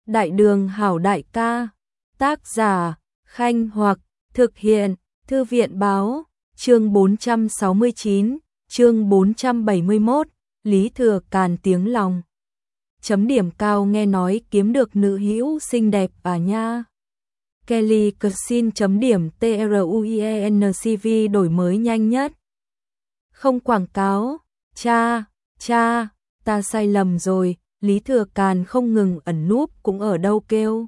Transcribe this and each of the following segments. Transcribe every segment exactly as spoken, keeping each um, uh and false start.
Đại đường hảo đại ca. Tác giả Khanh Hoặc. Thực hiện Thư viện Báo. Chương bốn trăm sáu mươi chín. Chương bốn trăm bảy mươi mốt. Lý Thừa Càn tiếng lòng. Chấm điểm cao nghe nói kiếm được nữ hữu xinh đẹp à nha. Kelly Clarkson chấm điểm truencv đổi mới nhanh nhất. Không quảng cáo. Cha, cha, ta sai lầm rồi. Lý Thừa Càn không ngừng ẩn núp cũng ở đâu kêu.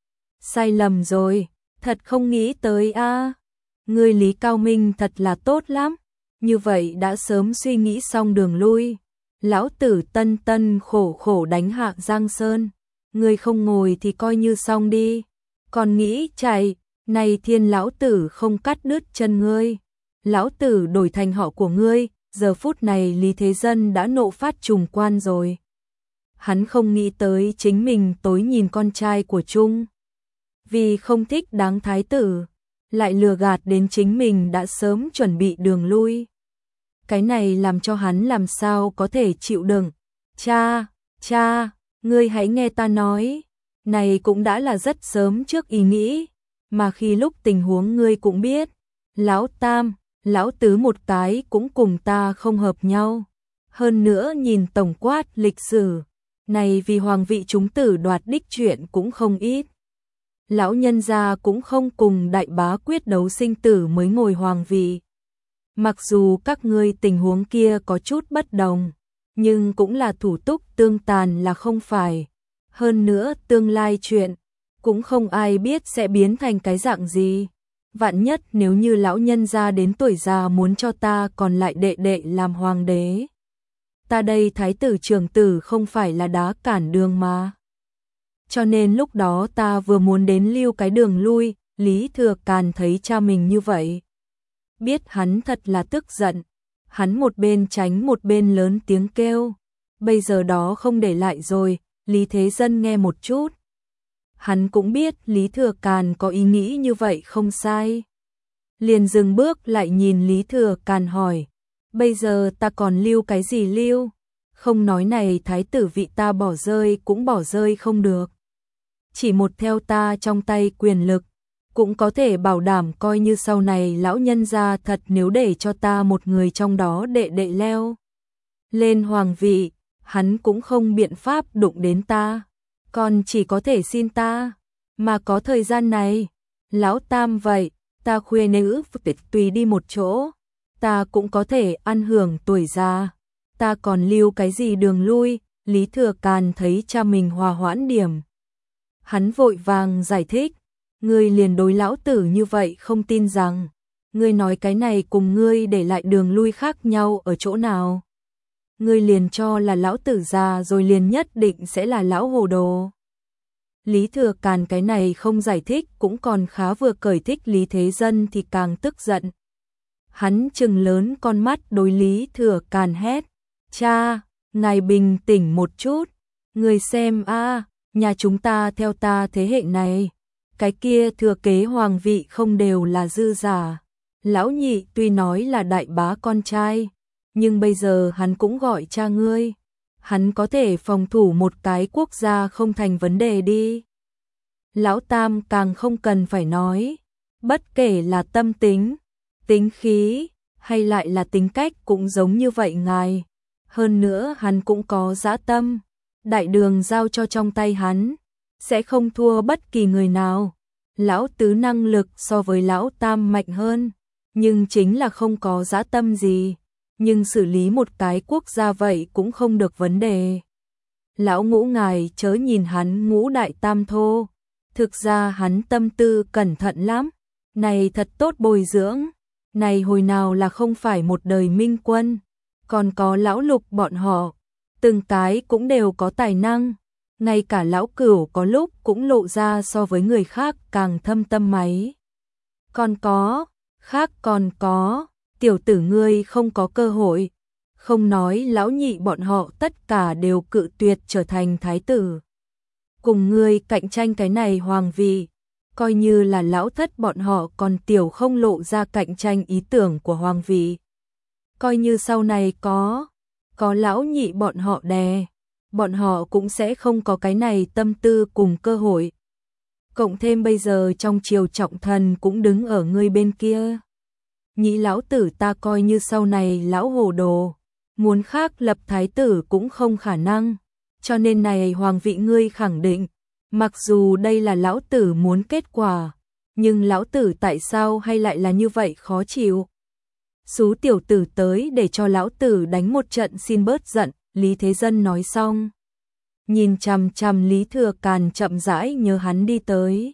Sai lầm rồi, thật không nghĩ tới a. À. Người Lý Cao Minh thật là tốt lắm. Như vậy đã sớm suy nghĩ xong đường lui. Lão tử tân tân khổ khổ đánh hạ Giang Sơn. Người không ngồi thì coi như xong đi. Còn nghĩ chạy, này thiên lão tử không cắt đứt chân ngươi. Lão tử đổi thành họ của ngươi, giờ phút này Lý Thế Dân đã nộ phát trùng quan rồi. Hắn không nghĩ tới chính mình tối nhìn con trai của Trung. Vì không thích đáng thái tử, lại lừa gạt đến chính mình đã sớm chuẩn bị đường lui. Cái này làm cho hắn làm sao có thể chịu đựng. Cha, cha, ngươi hãy nghe ta nói. Này cũng đã là rất sớm trước ý nghĩ. Mà khi lúc tình huống ngươi cũng biết. Lão Tam, Lão Tứ một cái cũng cùng ta không hợp nhau. Hơn nữa nhìn tổng quát lịch sử. Này vì hoàng vị chúng tử đoạt đích chuyện cũng không ít. Lão nhân gia cũng không cùng đại bá quyết đấu sinh tử mới ngồi hoàng vị. Mặc dù các ngươi tình huống kia có chút bất đồng, nhưng cũng là thủ túc tương tàn là không phải. Hơn nữa tương lai chuyện, cũng không ai biết sẽ biến thành cái dạng gì. Vạn nhất nếu như lão nhân gia đến tuổi già muốn cho ta còn lại đệ đệ làm hoàng đế. Ta đây thái tử trưởng tử không phải là đá cản đường mà. Cho nên lúc đó ta vừa muốn đến lưu cái đường lui, Lý Thừa Càn thấy cha mình như vậy. Biết hắn thật là tức giận, hắn một bên tránh một bên lớn tiếng kêu. Bây giờ đó không để lại rồi, Lý Thế Dân nghe một chút. Hắn cũng biết Lý Thừa Càn có ý nghĩ như vậy không sai. Liền dừng bước lại nhìn Lý Thừa Càn hỏi. Bây giờ ta còn lưu cái gì lưu? Không nói này thái tử vị ta bỏ rơi cũng bỏ rơi không được. Chỉ một theo ta trong tay quyền lực, cũng có thể bảo đảm coi như sau này lão nhân gia thật nếu để cho ta một người trong đó đệ đệ leo lên hoàng vị, hắn cũng không biện pháp đụng đến ta, còn chỉ có thể xin ta, mà có thời gian này, lão Tam vậy, ta khuê nữ tùy đi một chỗ, ta cũng có thể ăn hưởng tuổi già, ta còn lưu cái gì đường lui. Lý Thừa Càn thấy cha mình hòa hoãn điểm. Hắn vội vàng giải thích, ngươi liền đối lão tử như vậy không tin rằng, ngươi nói cái này cùng ngươi để lại đường lui khác nhau ở chỗ nào. Ngươi liền cho là lão tử già rồi liền nhất định sẽ là lão hồ đồ. Lý Thừa Càn cái này không giải thích cũng còn khá vừa cởi thích Lý Thế Dân thì càng tức giận. Hắn trừng lớn con mắt đối Lý Thừa Càn hét, cha, ngài bình tĩnh một chút, người xem a, nhà chúng ta theo ta thế hệ này, cái kia thừa kế hoàng vị không đều là dư giả. Lão nhị tuy nói là đại bá con trai, nhưng bây giờ hắn cũng gọi cha ngươi. Hắn có thể phòng thủ một cái quốc gia không thành vấn đề đi. Lão Tam càng không cần phải nói, bất kể là tâm tính, tính khí, hay lại là tính cách cũng giống như vậy ngài. Hơn nữa hắn cũng có dã tâm, đại đường giao cho trong tay hắn, sẽ không thua bất kỳ người nào. Lão Tứ năng lực so với lão Tam mạnh hơn, nhưng chính là không có dã tâm gì, nhưng xử lý một cái quốc gia vậy cũng không được vấn đề. Lão Ngũ ngài chớ nhìn hắn Ngũ đại tam thô, thực ra hắn tâm tư cẩn thận lắm, này thật tốt bồi dưỡng, này hồi nào là không phải một đời minh quân. Còn có lão Lục bọn họ, từng cái cũng đều có tài năng, ngay cả lão Cửu có lúc cũng lộ ra so với người khác càng thâm tâm máy. Còn có, khác còn có, tiểu tử ngươi không có cơ hội, không nói lão nhị bọn họ tất cả đều cự tuyệt trở thành thái tử. Cùng ngươi cạnh tranh cái này hoàng vị, coi như là lão thất bọn họ còn tiểu không lộ ra cạnh tranh ý tưởng của hoàng vị. Coi như sau này có, có lão nhị bọn họ đè, bọn họ cũng sẽ không có cái này tâm tư cùng cơ hội. Cộng thêm bây giờ trong triều trọng thần cũng đứng ở ngươi bên kia. Nhĩ lão tử ta coi như sau này lão hồ đồ, muốn khác lập thái tử cũng không khả năng, cho nên này hoàng vị ngươi khẳng định, mặc dù đây là lão tử muốn kết quả, nhưng lão tử tại sao hay lại là như vậy khó chịu. Xú tiểu tử tới để cho lão tử đánh một trận xin bớt giận, Lý Thế Dân nói xong. Nhìn chằm chằm Lý Thừa Càn chậm rãi nhớ hắn đi tới.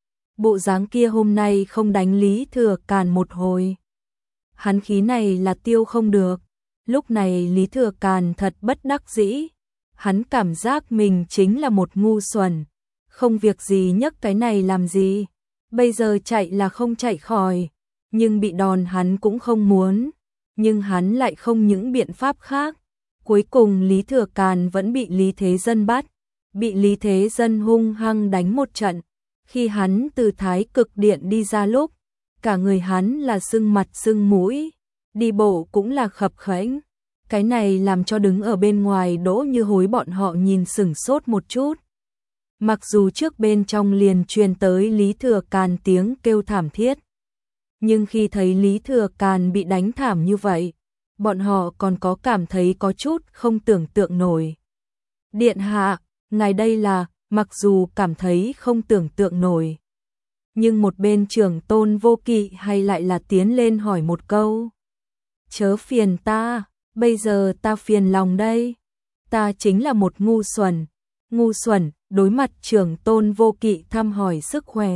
Bộ dáng kia hôm nay không đánh Lý Thừa Càn một hồi. Hắn khí này là tiêu không được. Lúc này Lý Thừa Càn thật bất đắc dĩ. Hắn cảm giác mình chính là một ngu xuẩn. Không việc gì nhấc cái này làm gì. Bây giờ chạy là không chạy khỏi. Nhưng bị đòn hắn cũng không muốn. Nhưng hắn lại không những biện pháp khác. Cuối cùng Lý Thừa Càn vẫn bị Lý Thế Dân bắt. Bị Lý Thế Dân hung hăng đánh một trận. Khi hắn từ Thái Cực Điện đi ra lúc, cả người hắn là sưng mặt sưng mũi, đi bộ cũng là khập khẽnh. Cái này làm cho đứng ở bên ngoài Đỗ Như Hối bọn họ nhìn sửng sốt một chút. Mặc dù trước bên trong liền truyền tới Lý Thừa Càn tiếng kêu thảm thiết, nhưng khi thấy Lý Thừa Càn bị đánh thảm như vậy, bọn họ còn có cảm thấy có chút không tưởng tượng nổi. Điện hạ, ngài đây là, mặc dù cảm thấy không tưởng tượng nổi, nhưng một bên Trưởng Tôn Vô Kỵ hay lại là tiến lên hỏi một câu. Chớ phiền ta, bây giờ ta phiền lòng đây. Ta chính là một ngu xuẩn. Ngu xuẩn, đối mặt Trưởng Tôn Vô Kỵ thăm hỏi sức khỏe.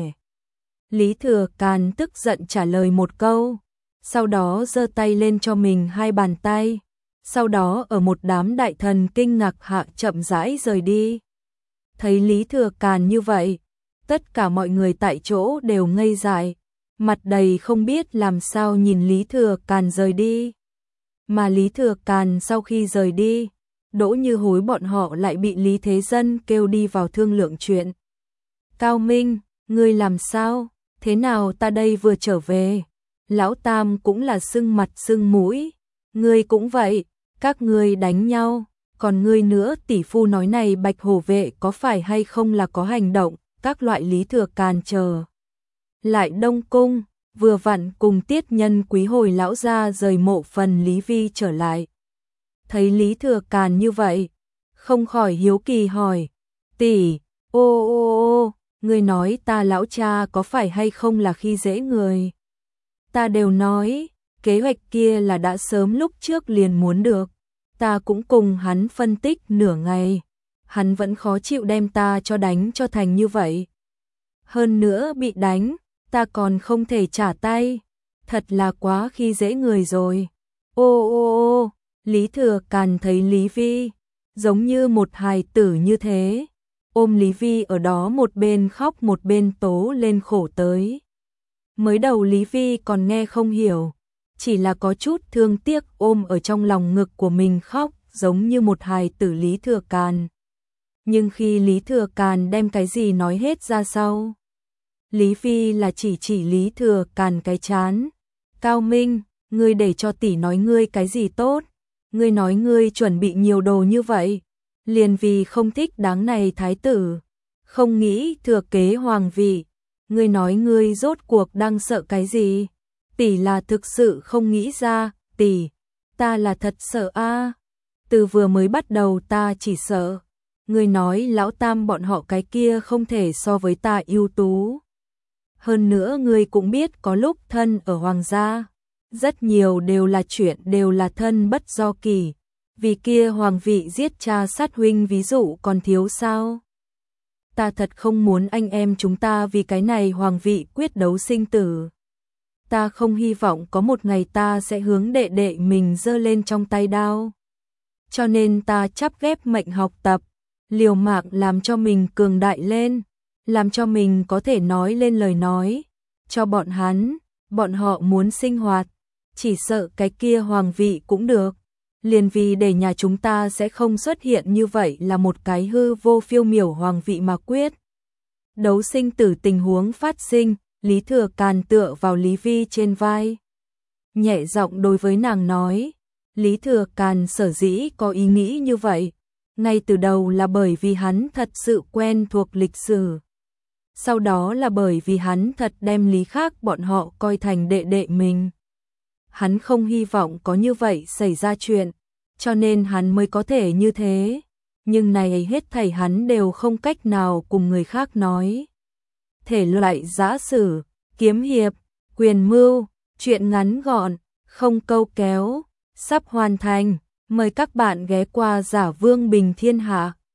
Lý Thừa Càn tức giận trả lời một câu, sau đó giơ tay lên cho mình hai bàn tay, sau đó ở một đám đại thần kinh ngạc hạ chậm rãi rời đi. Thấy Lý Thừa Càn như vậy, tất cả mọi người tại chỗ đều ngây dại, mặt đầy không biết làm sao nhìn Lý Thừa Càn rời đi. Mà Lý Thừa Càn sau khi rời đi, Đỗ Như Hối bọn họ lại bị Lý Thế Dân kêu đi vào thương lượng chuyện. Cao Minh, ngươi làm sao? Thế nào ta đây vừa trở về? Lão Tam cũng là sưng mặt sưng mũi, ngươi cũng vậy, các ngươi đánh nhau, còn ngươi nữa tỷ phu nói này Bạch Hổ vệ có phải hay không là có hành động, các loại Lý Thừa Càn chờ. Lại Đông Cung, vừa vặn cùng tiết nhân quý hồi lão gia rời mộ phần Lý Vi trở lại. Thấy Lý Thừa Càn như vậy, không khỏi hiếu kỳ hỏi, tỷ, ô ô ô, ngươi nói ta lão cha có phải hay không là khi dễ người? Ta đều nói, kế hoạch kia là đã sớm lúc trước liền muốn được. Ta cũng cùng hắn phân tích nửa ngày, hắn vẫn khó chịu đem ta cho đánh cho thành như vậy. Hơn nữa bị đánh, ta còn không thể trả tay, thật là quá khi dễ người rồi. Ô ô ô, Lý Thừa Càn thấy Lý Vi, giống như một hài tử như thế, ôm Lý Vi ở đó một bên khóc một bên tố lên khổ tới. Mới đầu Lý Vi còn nghe không hiểu, chỉ là có chút thương tiếc ôm ở trong lòng ngực của mình khóc, giống như một hài tử Lý Thừa Càn. Nhưng khi Lý Thừa Càn đem cái gì nói hết ra sau, Lý Vi là chỉ chỉ Lý Thừa Càn cái chán. Cao Minh, ngươi để cho tỷ nói ngươi cái gì tốt? Ngươi nói ngươi chuẩn bị nhiều đồ như vậy, liền vì không thích đáng này thái tử, không nghĩ thừa kế hoàng vị. Ngươi nói ngươi rốt cuộc đang sợ cái gì? Tỷ là thực sự không nghĩ ra, tỷ, ta là thật sợ a. Từ vừa mới bắt đầu ta chỉ sợ, ngươi nói lão Tam bọn họ cái kia không thể so với ta ưu tú. Hơn nữa ngươi cũng biết có lúc thân ở hoàng gia, rất nhiều đều là chuyện đều là thân bất do kỳ, vì kia hoàng vị giết cha sát huynh ví dụ còn thiếu sao? Ta thật không muốn anh em chúng ta vì cái này hoàng vị quyết đấu sinh tử. Ta không hy vọng có một ngày ta sẽ hướng đệ đệ mình giơ lên trong tay đao. Cho nên ta chắp ghép mệnh học tập, liều mạng làm cho mình cường đại lên, làm cho mình có thể nói lên lời nói, cho bọn hắn, bọn họ muốn sinh hoạt, chỉ sợ cái kia hoàng vị cũng được. Liền vì để nhà chúng ta sẽ không xuất hiện như vậy là một cái hư vô phiêu miểu hoàng vị mà quyết. Đấu sinh tử tình huống phát sinh, Lý Thừa Càn tựa vào Lý Vi trên vai. Nhẹ giọng đối với nàng nói, Lý Thừa Càn sở dĩ có ý nghĩ như vậy, ngay từ đầu là bởi vì hắn thật sự quen thuộc lịch sử. Sau đó là bởi vì hắn thật đem Lý Khác bọn họ coi thành đệ đệ mình. Hắn không hy vọng có như vậy xảy ra chuyện, cho nên hắn mới có thể như thế. Nhưng này hết thảy hắn đều không cách nào cùng người khác nói. Thể loại giã sử, kiếm hiệp, quyền mưu, truyện ngắn gọn, không câu kéo, sắp hoàn thành. Mời các bạn ghé qua Giả Vương Bình Thiên Hạ.